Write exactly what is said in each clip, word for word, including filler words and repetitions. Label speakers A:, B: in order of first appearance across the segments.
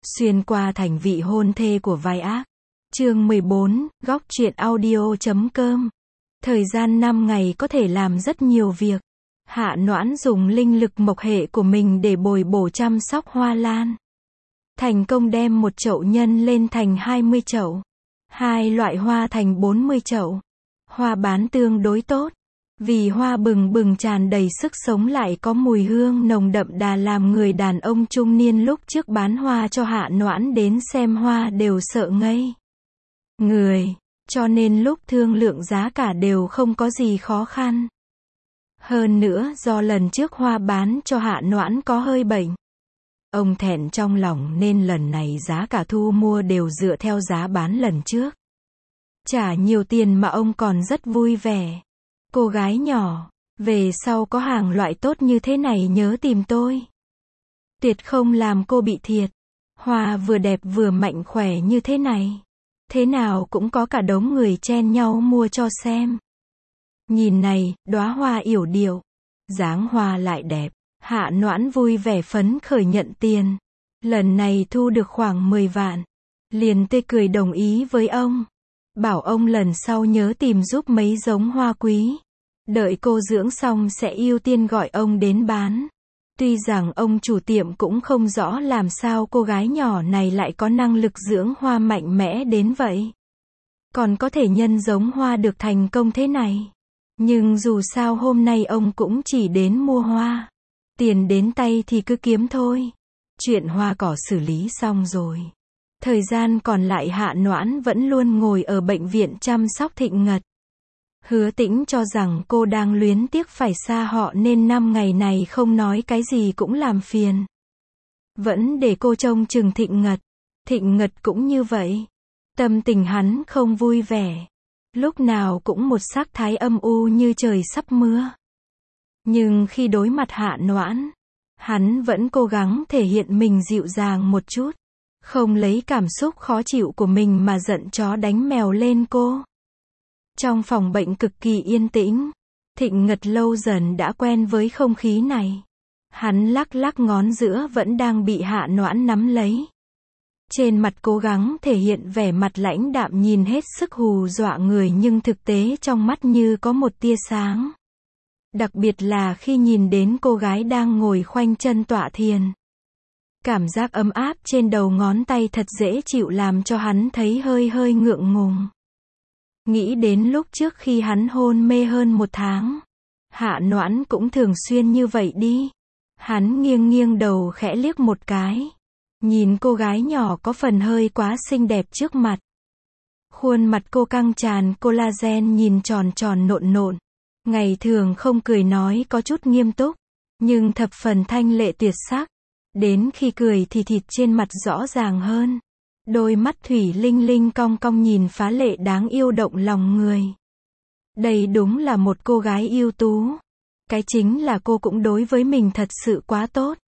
A: Xuyên qua thành vị hôn thê của vai ác. Chương mười bốn, góc truyện audio chấm com. Thời gian năm ngày có thể làm rất nhiều việc. Hạ Noãn dùng linh lực mộc hệ của mình để bồi bổ chăm sóc hoa lan. Thành công đem một chậu nhân lên thành hai mươi chậu. Hai loại hoa thành bốn mươi chậu. Hoa bán tương đối tốt. Vì hoa bừng bừng tràn đầy sức sống lại có mùi hương nồng đậm đà làm người đàn ông trung niên lúc trước bán hoa cho Hạ Noãn đến xem hoa đều sợ ngây người, cho nên lúc thương lượng giá cả đều không có gì khó khăn. Hơn nữa do lần trước hoa bán cho Hạ Noãn có hơi bệnh, ông thẹn trong lòng nên lần này giá cả thu mua đều dựa theo giá bán lần trước. Trả nhiều tiền mà ông còn rất vui vẻ. Cô gái nhỏ, về sau có hàng loại tốt như thế này nhớ tìm tôi. Tuyệt không làm cô bị thiệt. Hoa vừa đẹp vừa mạnh khỏe như thế này. Thế nào cũng có cả đống người chen nhau mua cho xem. Nhìn này, đóa hoa yểu điệu. Dáng hoa lại đẹp. Hạ Noãn vui vẻ phấn khởi nhận tiền. Lần này thu được khoảng mười vạn. Liền tươi cười đồng ý với ông. Bảo ông lần sau nhớ tìm giúp mấy giống hoa quý. Đợi cô dưỡng xong sẽ ưu tiên gọi ông đến bán. Tuy rằng ông chủ tiệm cũng không rõ làm sao cô gái nhỏ này lại có năng lực dưỡng hoa mạnh mẽ đến vậy. Còn có thể nhân giống hoa được thành công thế này. Nhưng dù sao hôm nay ông cũng chỉ đến mua hoa. Tiền đến tay thì cứ kiếm thôi. Chuyện hoa cỏ xử lý xong rồi. Thời gian còn lại Hạ Noãn vẫn luôn ngồi ở bệnh viện chăm sóc Thịnh Ngật. Hứa Tĩnh cho rằng cô đang luyến tiếc phải xa họ nên năm ngày này không nói cái gì cũng làm phiền. Vẫn để cô trông chừng Thịnh Ngật. Thịnh Ngật cũng như vậy. Tâm tình hắn không vui vẻ. Lúc nào cũng một sắc thái âm u như trời sắp mưa. Nhưng khi đối mặt Hạ Noãn, hắn vẫn cố gắng thể hiện mình dịu dàng một chút. Không lấy cảm xúc khó chịu của mình mà giận chó đánh mèo lên cô. Trong phòng bệnh cực kỳ yên tĩnh, Thịnh Ngật lâu dần đã quen với không khí này. Hắn lắc lắc ngón giữa vẫn đang bị Hạ Noãn nắm lấy. Trên mặt cố gắng thể hiện vẻ mặt lãnh đạm nhìn hết sức hù dọa người nhưng thực tế trong mắt như có một tia sáng. Đặc biệt là khi nhìn đến cô gái đang ngồi khoanh chân tọa thiền. Cảm giác ấm áp trên đầu ngón tay thật dễ chịu làm cho hắn thấy hơi hơi ngượng ngùng. Nghĩ đến lúc trước khi hắn hôn mê hơn một tháng. Hạ Noãn cũng thường xuyên như vậy đi. Hắn nghiêng nghiêng đầu khẽ liếc một cái. Nhìn cô gái nhỏ có phần hơi quá xinh đẹp trước mặt. Khuôn mặt cô căng tràn collagen nhìn tròn tròn nộn nộn. Ngày thường không cười nói có chút nghiêm túc. Nhưng thập phần thanh lệ tuyệt sắc. Đến khi cười thì thịt trên mặt rõ ràng hơn. Đôi mắt thủy linh linh cong cong nhìn phá lệ đáng yêu động lòng người. Đây đúng là một cô gái ưu tú. Cái chính là cô cũng đối với mình thật sự quá tốt.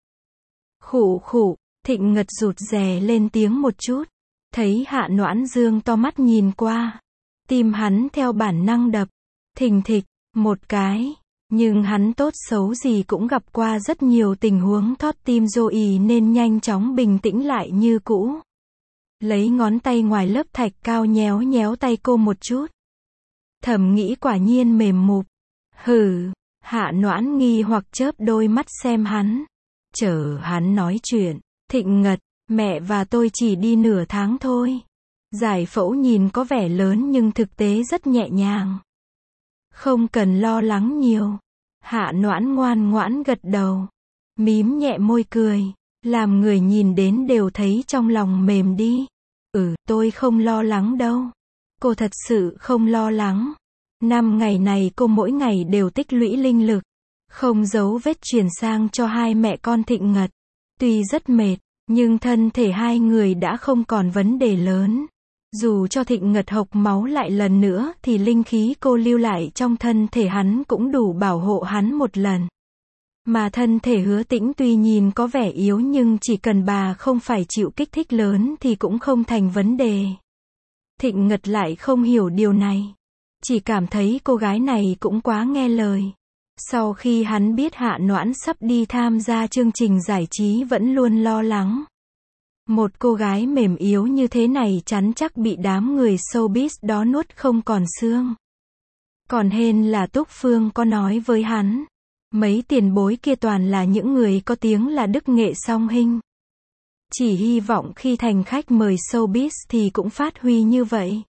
A: Khụ khụ, Thịnh Ngật rụt rè lên tiếng một chút. Thấy Hạ Noãn dương to mắt nhìn qua. Tim hắn theo bản năng đập. Thình thịch, một cái. Nhưng hắn tốt xấu gì cũng gặp qua rất nhiều tình huống thót tim dô ì nên nhanh chóng bình tĩnh lại như cũ. Lấy ngón tay ngoài lớp thạch cao nhéo nhéo tay cô một chút. Thầm nghĩ quả nhiên mềm mụp. Hừ, Hạ Noãn nghi hoặc chớp đôi mắt xem hắn. Chờ hắn nói chuyện. Thịnh Ngật, mẹ và tôi chỉ đi nửa tháng thôi. Giải phẫu nhìn có vẻ lớn nhưng thực tế rất nhẹ nhàng. Không cần lo lắng nhiều. Hạ Noãn ngoan ngoãn gật đầu. Mím nhẹ môi cười. Làm người nhìn đến đều thấy trong lòng mềm đi. Ừ, tôi không lo lắng đâu. Cô thật sự không lo lắng. Năm ngày này cô mỗi ngày đều tích lũy linh lực. Không giấu vết truyền sang cho hai mẹ con Thịnh Ngật. Tuy rất mệt, nhưng thân thể hai người đã không còn vấn đề lớn. Dù cho Thịnh Ngật hộc máu lại lần nữa thì linh khí cô lưu lại trong thân thể hắn cũng đủ bảo hộ hắn một lần. Mà thân thể Hứa Tĩnh tuy nhìn có vẻ yếu nhưng chỉ cần bà không phải chịu kích thích lớn thì cũng không thành vấn đề. Thịnh Ngật lại không hiểu điều này. Chỉ cảm thấy cô gái này cũng quá nghe lời. Sau khi hắn biết Hạ Noãn sắp đi tham gia chương trình giải trí vẫn luôn lo lắng. Một cô gái mềm yếu như thế này chắn chắc bị đám người showbiz đó nuốt không còn xương. Còn hên là Túc Phương có nói với hắn. Mấy tiền bối kia toàn là những người có tiếng là đức nghệ song hình. Chỉ hy vọng khi thành khách mời showbiz thì cũng phát huy như vậy.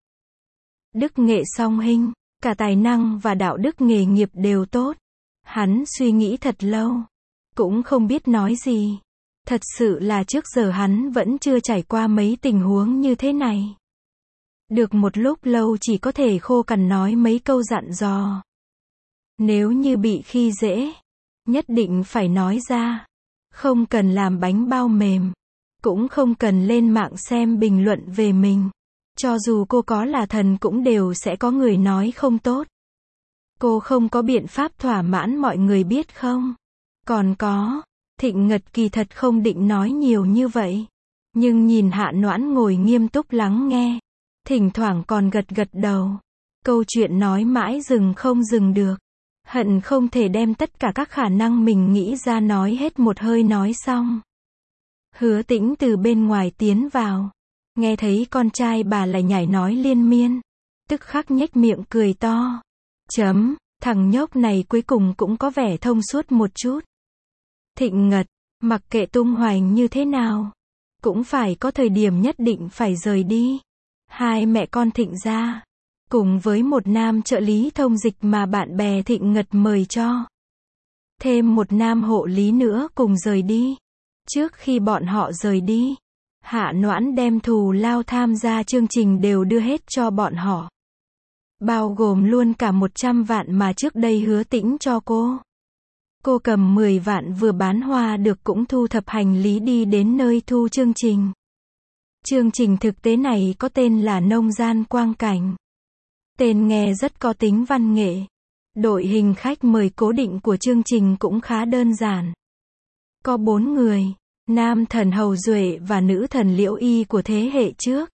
A: Đức nghệ song hình, cả tài năng và đạo đức nghề nghiệp đều tốt. Hắn suy nghĩ thật lâu, cũng không biết nói gì. Thật sự là trước giờ hắn vẫn chưa trải qua mấy tình huống như thế này. Được một lúc lâu chỉ có thể khô cằn nói mấy câu dặn dò. Nếu như bị khi dễ, nhất định phải nói ra. Không cần làm bánh bao mềm. Cũng không cần lên mạng xem bình luận về mình. Cho dù cô có là thần cũng đều sẽ có người nói không tốt. Cô không có biện pháp thỏa mãn mọi người biết không? Còn có, Thịnh Ngật kỳ thật không định nói nhiều như vậy. Nhưng nhìn Hạ Noãn ngồi nghiêm túc lắng nghe. Thỉnh thoảng còn gật gật đầu. Câu chuyện nói mãi dừng không dừng được. Hận không thể đem tất cả các khả năng mình nghĩ ra nói hết một hơi nói xong. Hứa Tĩnh từ bên ngoài tiến vào. Nghe thấy con trai bà lại nhảy nói liên miên. Tức khắc nhếch miệng cười to. Chấm, thằng nhóc này cuối cùng cũng có vẻ thông suốt một chút. Thịnh Ngật, mặc kệ tung hoành như thế nào, cũng phải có thời điểm nhất định phải rời đi. Hai mẹ con Thịnh gia, cùng với một nam trợ lý thông dịch mà bạn bè Thịnh Ngật mời cho. Thêm một nam hộ lý nữa cùng rời đi. Trước khi bọn họ rời đi, Hạ Noãn đem thù lao tham gia chương trình đều đưa hết cho bọn họ. Bao gồm luôn cả một trăm vạn mà trước đây Hứa Tĩnh cho cô. Cô cầm mười vạn vừa bán hoa được cũng thu thập hành lý đi đến nơi thu chương trình. Chương trình thực tế này có tên là Nông gian quang cảnh. Tên nghe rất có tính văn nghệ. Đội hình khách mời cố định của chương trình cũng khá đơn giản. Có bốn người, nam thần Hầu Duệ và nữ thần Liễu Y của thế hệ trước.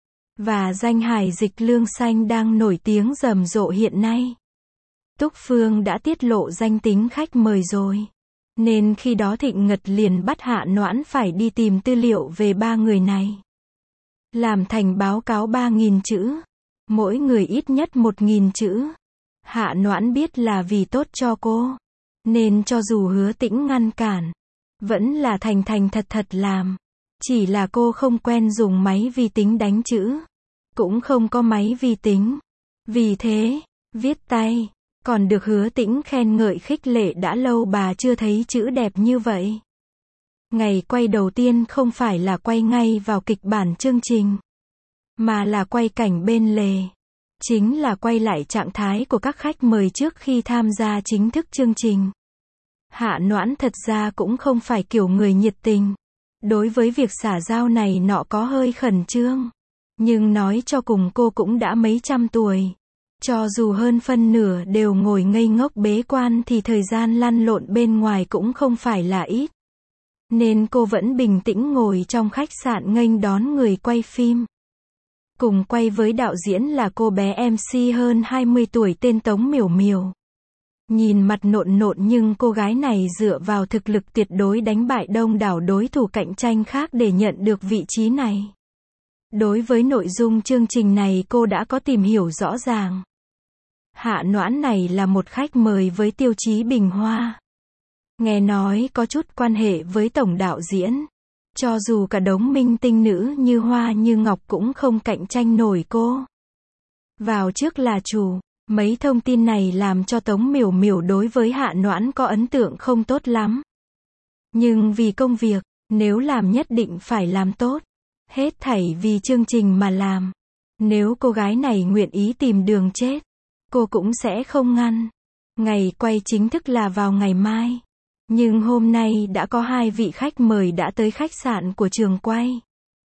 A: Và danh hài Dịch Lương Xanh đang nổi tiếng rầm rộ hiện nay. Túc Phương đã tiết lộ danh tính khách mời rồi. Nên khi đó Thịnh Ngật liền bắt Hạ Noãn phải đi tìm tư liệu về ba người này. Làm thành báo cáo ba nghìn chữ. Mỗi người ít nhất một nghìn chữ. Hạ Noãn biết là vì tốt cho cô. Nên cho dù Hứa Tĩnh ngăn cản, vẫn là thành thành thật thật làm. Chỉ là cô không quen dùng máy vi tính đánh chữ. Cũng không có máy vi tính. Vì thế, viết tay. Còn được Hứa Tĩnh khen ngợi khích lệ đã lâu bà chưa thấy chữ đẹp như vậy. Ngày quay đầu tiên không phải là quay ngay vào kịch bản chương trình. Mà là quay cảnh bên lề. Chính là quay lại trạng thái của các khách mời trước khi tham gia chính thức chương trình. Hạ Noãn thật ra cũng không phải kiểu người nhiệt tình. Đối với việc xả giao này nọ có hơi khẩn trương. Nhưng nói cho cùng cô cũng đã mấy trăm tuổi. Cho dù hơn phân nửa đều ngồi ngây ngốc bế quan thì thời gian lăn lộn bên ngoài cũng không phải là ít. Nên cô vẫn bình tĩnh ngồi trong khách sạn nghênh đón người quay phim. Cùng quay với đạo diễn là cô bé em xê hơn hai mươi tuổi tên Tống Miểu Miểu. Nhìn mặt nộn nộn nhưng cô gái này dựa vào thực lực tuyệt đối đánh bại đông đảo đối thủ cạnh tranh khác để nhận được vị trí này. Đối với nội dung chương trình này cô đã có tìm hiểu rõ ràng. Hạ Noãn này là một khách mời với tiêu chí bình hoa. Nghe nói có chút quan hệ với tổng đạo diễn. Cho dù cả đống minh tinh nữ như hoa như ngọc cũng không cạnh tranh nổi cô. Vào trước là chủ. Mấy thông tin này làm cho Tống Miểu Miểu đối với Hạ Noãn có ấn tượng không tốt lắm. Nhưng vì công việc, nếu làm nhất định phải làm tốt. Hết thảy vì chương trình mà làm. Nếu cô gái này nguyện ý tìm đường chết, cô cũng sẽ không ngăn. Ngày quay chính thức là vào ngày mai. Nhưng hôm nay đã có hai vị khách mời đã tới khách sạn của trường quay.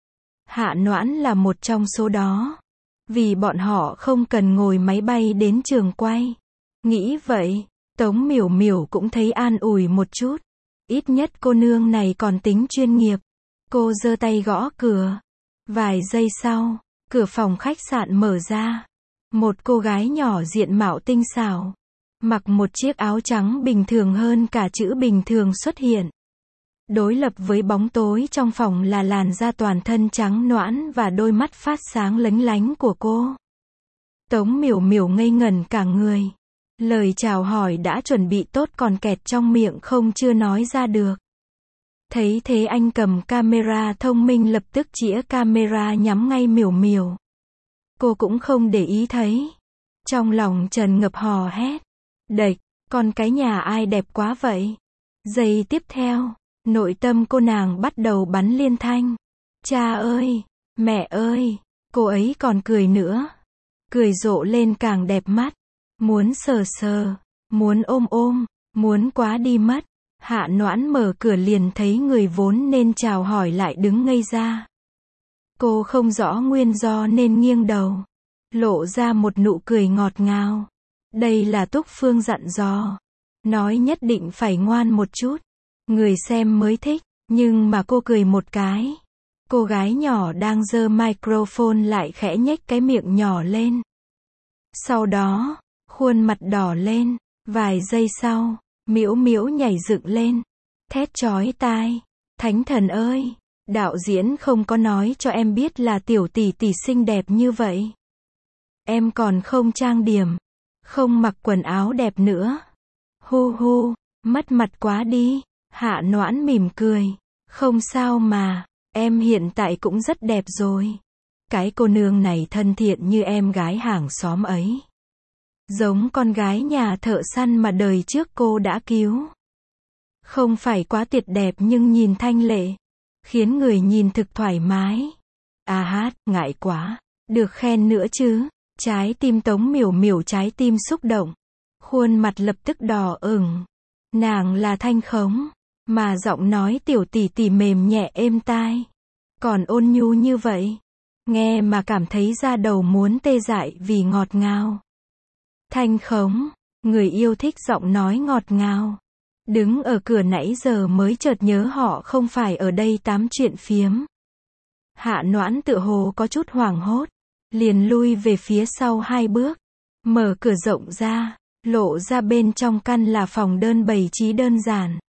A: Hạ Noãn là một trong số đó. Vì bọn họ không cần ngồi máy bay đến trường quay. Nghĩ vậy, Tống Miểu Miểu cũng thấy an ủi một chút. Ít nhất cô nương này còn tính chuyên nghiệp. Cô giơ tay gõ cửa. Vài giây sau, cửa phòng khách sạn mở ra. Một cô gái nhỏ diện mạo tinh xảo. Mặc một chiếc áo trắng bình thường hơn cả chữ bình thường xuất hiện. Đối lập với bóng tối trong phòng là làn da toàn thân trắng nõn và đôi mắt phát sáng lánh lánh của cô. Tống Miểu Miểu ngây ngẩn cả người. Lời chào hỏi đã chuẩn bị tốt còn kẹt trong miệng không chưa nói ra được. Thấy thế anh cầm camera thông minh lập tức chĩa camera nhắm ngay Miểu Miểu. Cô cũng không để ý thấy. Trong lòng tràn ngập hò hét. Đệch, con cái nhà ai đẹp quá vậy? Giây tiếp theo, nội tâm cô nàng bắt đầu bắn liên thanh. Cha ơi, mẹ ơi, cô ấy còn cười nữa. Cười rộ lên càng đẹp mắt. Muốn sờ sờ, muốn ôm ôm, muốn quá đi mất. Hạ Noãn mở cửa liền thấy người vốn nên chào hỏi lại đứng ngây ra. Cô không rõ nguyên do nên nghiêng đầu. Lộ ra một nụ cười ngọt ngào. Đây là Túc Phương dặn dò. Nói nhất định phải ngoan một chút. Người xem mới thích. Nhưng mà cô cười một cái. Cô gái nhỏ đang giơ microphone lại khẽ nhếch cái miệng nhỏ lên. Sau đó, khuôn mặt đỏ lên. Vài giây sau, Miễu Miễu nhảy dựng lên. Thét chói tai. Thánh thần ơi! Đạo diễn không có nói cho em biết là tiểu tỷ tỷ xinh đẹp như vậy. Em còn không trang điểm. Không mặc quần áo đẹp nữa. Hu hu, mất mặt quá đi. Hạ Noãn mỉm cười. Không sao mà, em hiện tại cũng rất đẹp rồi. Cái cô nương này thân thiện như em gái hàng xóm ấy. Giống con gái nhà thợ săn mà đời trước cô đã cứu. Không phải quá tuyệt đẹp nhưng nhìn thanh lệ. Khiến người nhìn thực thoải mái. À hát, ngại quá. Được khen nữa chứ. Trái tim Tống Miểu Miểu trái tim xúc động. Khuôn mặt lập tức đỏ ửng. Nàng là Thanh Khống. Mà giọng nói tiểu tỷ tỷ mềm nhẹ êm tai. Còn ôn nhu như vậy. Nghe mà cảm thấy da đầu muốn tê dại vì ngọt ngào. Thanh Khống, người yêu thích giọng nói ngọt ngào. Đứng ở cửa nãy giờ mới chợt nhớ họ không phải ở đây tám chuyện phiếm. Hạ Noãn tựa hồ có chút hoảng hốt. Liền lui về phía sau hai bước. Mở cửa rộng ra. Lộ ra bên trong căn là phòng đơn bày trí đơn giản.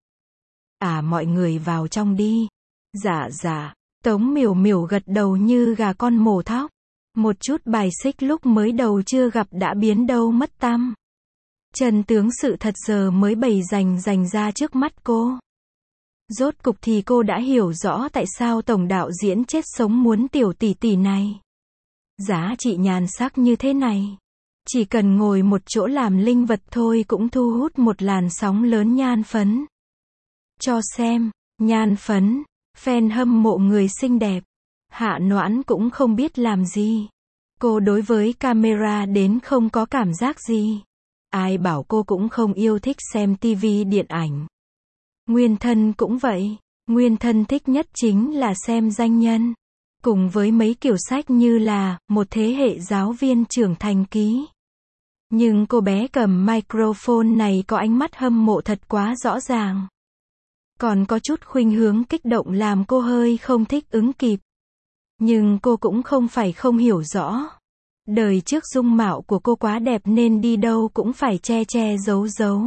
A: À mọi người vào trong đi. Dạ dạ. Tống Miểu Miểu gật đầu như gà con mổ thóc. Một chút bài xích lúc mới đầu chưa gặp đã biến đâu mất tăm. Chân tướng sự thật giờ mới bày rành rành ra trước mắt cô. Rốt cục thì cô đã hiểu rõ tại sao tổng đạo diễn chết sống muốn tiểu tỷ tỷ này. Giá trị nhan sắc như thế này. Chỉ cần ngồi một chỗ làm linh vật thôi cũng thu hút một làn sóng lớn nhan phấn. Cho xem, nhan phấn, fan hâm mộ người xinh đẹp. Hạ Noãn cũng không biết làm gì. Cô đối với camera đến không có cảm giác gì. Ai bảo cô cũng không yêu thích xem tivi điện ảnh. Nguyên thân cũng vậy. Nguyên thân thích nhất chính là xem danh nhân. Cùng với mấy kiểu sách như là Một thế hệ giáo viên trưởng thành ký. Nhưng cô bé cầm microphone này có ánh mắt hâm mộ thật quá rõ ràng. Còn có chút khuynh hướng kích động làm cô hơi không thích ứng kịp. Nhưng cô cũng không phải không hiểu rõ. Đời trước dung mạo của cô quá đẹp nên đi đâu cũng phải che che giấu giấu.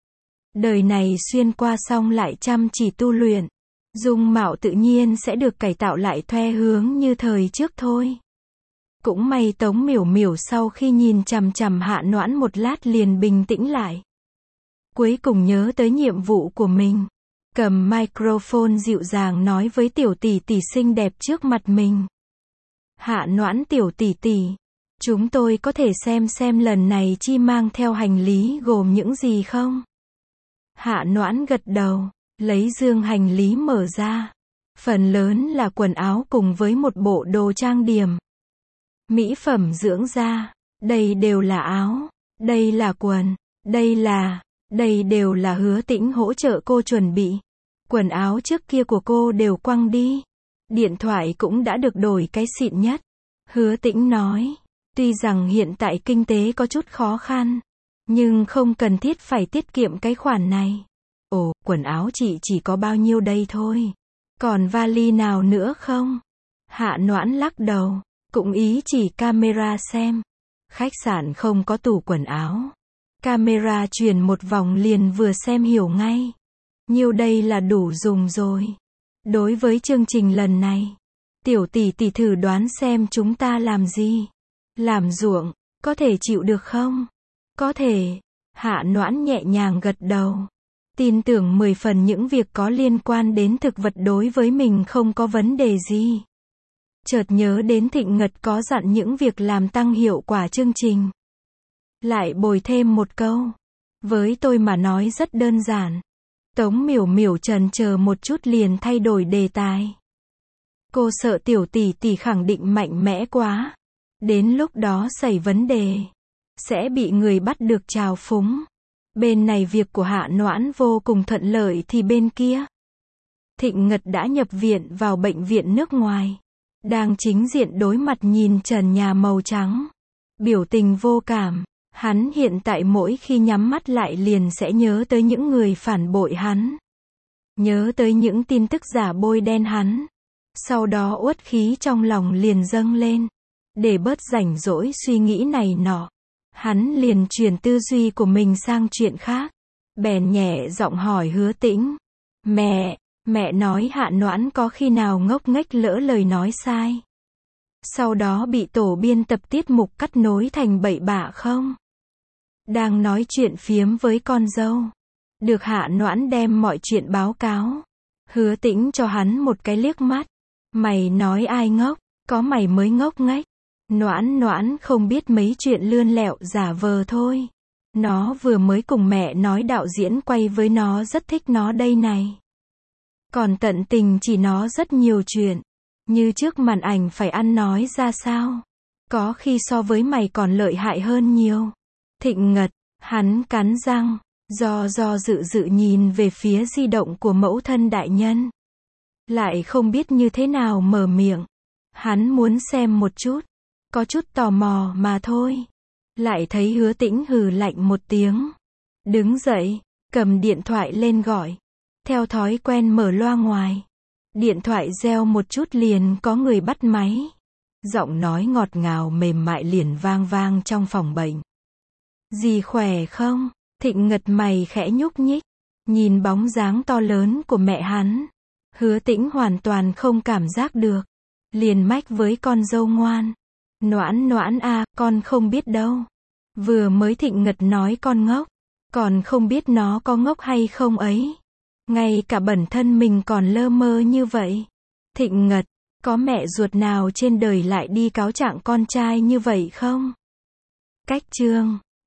A: Đời này xuyên qua xong lại chăm chỉ tu luyện. Dung mạo tự nhiên sẽ được cải tạo lại thoe hướng như thời trước thôi. Cũng may Tống Miểu Miểu sau khi nhìn chằm chằm Hạ Noãn một lát liền bình tĩnh lại. Cuối cùng nhớ tới nhiệm vụ của mình. Cầm microphone dịu dàng nói với tiểu tỷ tỷ xinh đẹp trước mặt mình. Hạ Noãn tiểu tỷ tỷ. Chúng tôi có thể xem xem lần này chi mang theo hành lý gồm những gì không? Hạ Noãn gật đầu. Lấy dương hành lý mở ra. Phần lớn là quần áo cùng với một bộ đồ trang điểm. Mỹ phẩm dưỡng da. Đây đều là áo. Đây là quần. Đây là... Đây đều là Hứa Tĩnh hỗ trợ cô chuẩn bị. Quần áo trước kia của cô đều quăng đi. Điện thoại cũng đã được đổi cái xịn nhất. Hứa Tĩnh nói. Tuy rằng hiện tại kinh tế có chút khó khăn. Nhưng không cần thiết phải tiết kiệm cái khoản này. Ồ, quần áo chị chỉ có bao nhiêu đây thôi. Còn vali nào nữa không? Hạ Noãn lắc đầu. Cũng ý chỉ camera xem. Khách sạn không có tủ quần áo. Camera truyền một vòng liền vừa xem hiểu ngay. Nhiêu đây là đủ dùng rồi. Đối với chương trình lần này, tiểu tỷ tỷ thử đoán xem chúng ta làm gì. Làm ruộng, có thể chịu được không? Có thể. Hạ Noãn nhẹ nhàng gật đầu. Tin tưởng mười phần những việc có liên quan đến thực vật đối với mình không có vấn đề gì. Chợt nhớ đến Thịnh Ngật có dặn những việc làm tăng hiệu quả chương trình. Lại bồi thêm một câu. Với tôi mà nói rất đơn giản. Tống Miểu Miểu chần chờ một chút liền thay đổi đề tài. Cô sợ tiểu tỷ tỷ khẳng định mạnh mẽ quá. Đến lúc đó xảy vấn đề. Sẽ bị người bắt được trào phúng. Bên này việc của Hạ Noãn vô cùng thuận lợi thì bên kia. Thịnh Ngật đã nhập viện vào bệnh viện nước ngoài. Đang chính diện đối mặt nhìn trần nhà màu trắng. Biểu tình vô cảm. Hắn hiện tại mỗi khi nhắm mắt lại liền sẽ nhớ tới những người phản bội hắn. Nhớ tới những tin tức giả bôi đen hắn. Sau đó uất khí trong lòng liền dâng lên. Để bớt rảnh rỗi suy nghĩ này nọ. Hắn liền chuyển tư duy của mình sang chuyện khác. Bèn nhẹ giọng hỏi Hứa Tĩnh. Mẹ, mẹ nói Hạ Noãn có khi nào ngốc nghếch lỡ lời nói sai. Sau đó bị tổ biên tập tiết mục cắt nối thành bậy bạ không? Đang nói chuyện phiếm với con dâu. Được Hạ Noãn đem mọi chuyện báo cáo. Hứa Tĩnh cho hắn một cái liếc mắt. Mày nói ai ngốc, có mày mới ngốc nghếch. Noãn Noãn không biết mấy chuyện lươn lẹo giả vờ thôi. Nó vừa mới cùng mẹ nói đạo diễn quay với nó rất thích nó đây này. Còn tận tình chỉ nó rất nhiều chuyện. Như trước màn ảnh phải ăn nói ra sao. Có khi so với mày còn lợi hại hơn nhiều. Thịnh Ngật, hắn cắn răng, do do dự dự nhìn về phía di động của mẫu thân đại nhân. Lại không biết như thế nào mở miệng. Hắn muốn xem một chút. Có chút tò mò mà thôi. Lại thấy Hứa Tĩnh hừ lạnh một tiếng. Đứng dậy, cầm điện thoại lên gọi. Theo thói quen mở loa ngoài. Điện thoại reo một chút liền có người bắt máy. Giọng nói ngọt ngào mềm mại liền vang vang trong phòng bệnh. Dì khỏe không? Thịnh Ngật mày khẽ nhúc nhích. Nhìn bóng dáng to lớn của mẹ hắn. Hứa Tĩnh hoàn toàn không cảm giác được. Liền mách với con dâu ngoan. Noãn Noãn à, con không biết đâu. Vừa mới Thịnh Ngật nói con ngốc. Còn không biết nó có ngốc hay không ấy. Ngay cả bản thân mình còn lơ mơ như vậy. Thịnh Ngật, có mẹ ruột nào trên đời lại đi cáo trạng con trai như vậy không? Cách chương